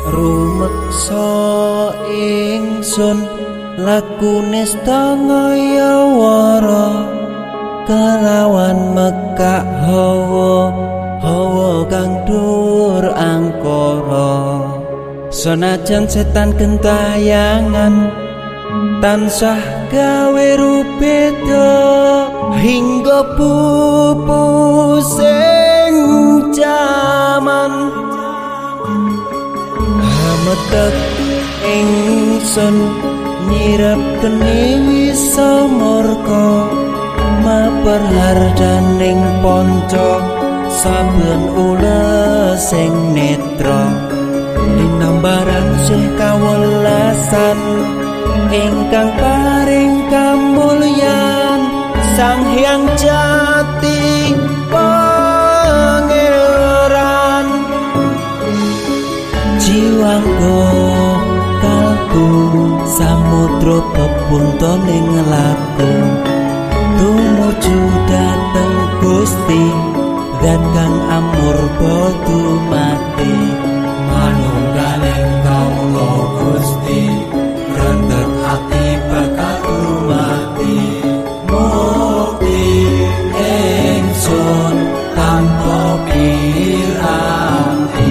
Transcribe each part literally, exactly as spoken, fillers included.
rumeksa ingsun lakune stangaya wara kelawan mekak hawa hawa kang dur angkara senajan setan gentayangan tansah gawe rupeda hingga pupusing jaman hametek ingsun nyirep kene wisa murka maperhardaning panca saben ules sing netra linambaran sih kawelasan ingkang paring kamulyan Sang Hyang Jati Pangeran jiwangku kalbu samudra pepuntaning laku tumuju dhateng Gusti dan kang amurba dumati manunggaling kawula Gusti rendet ati bakal dumati mukti ingsun tanpa piranti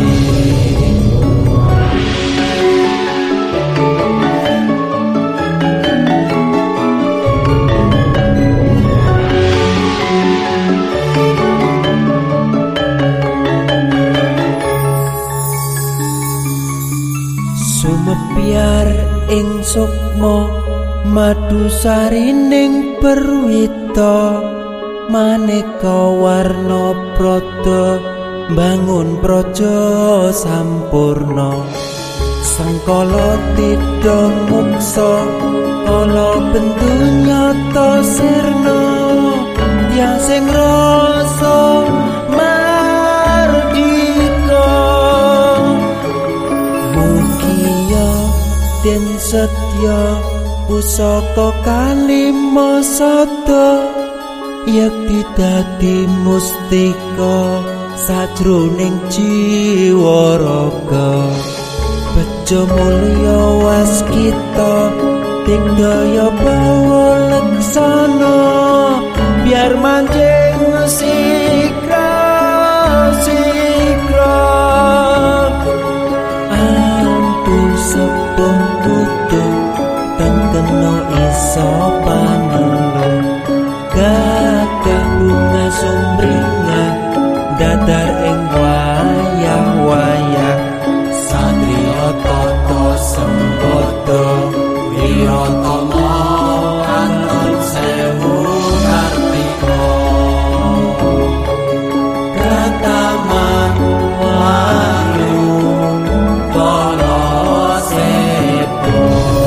sumebyar ing sukma madu sarining perwita maneka warna prada bangun praja sampurna sangkala tidha muksa kala bentu nyata sirna ya sing rasa mardika mugia den setya pusaka kalima sada yakti dadi mustika sajroning jiwa raga bejo mulya waskita digdaya bawa leksana biar manjing sikra sikra ampun sepuh tutup dan kena iso panelung gagah bunga sumringah dadar ing wayah-wayah satriya tata sembada wiratama anton sewu kartika kataman wahyu tala sepo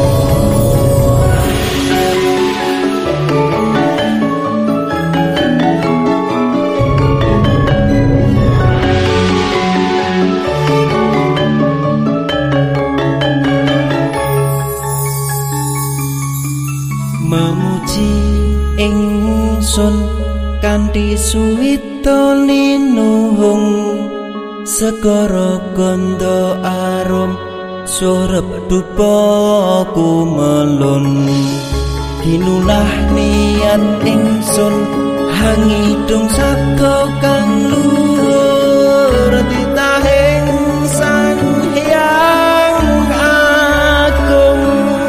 memuji ingsun kanthi suwita linuhung segara ganda arum surep dupa kumelun dinulah niat ingsun hangidung sabda kang luhur titahing Sang Hyang Agung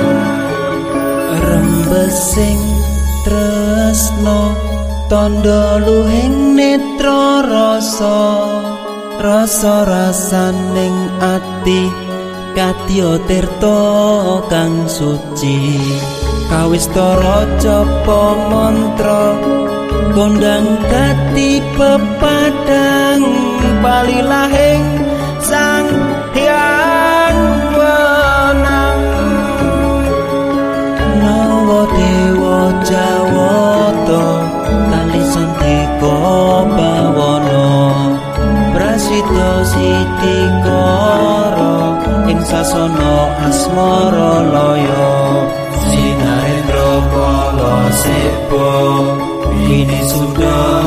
rembesing tresno tandha luhing netra rasa rasa rasaning ati kadya tirta kang suci kawistara japa mantra kondang dadi pepadang palilahing Sang Hyang Wenang nawa dewa jawata kali santika bawana prasida sitikara ing sasana asmara laya sinarendra kala sepo wini sunda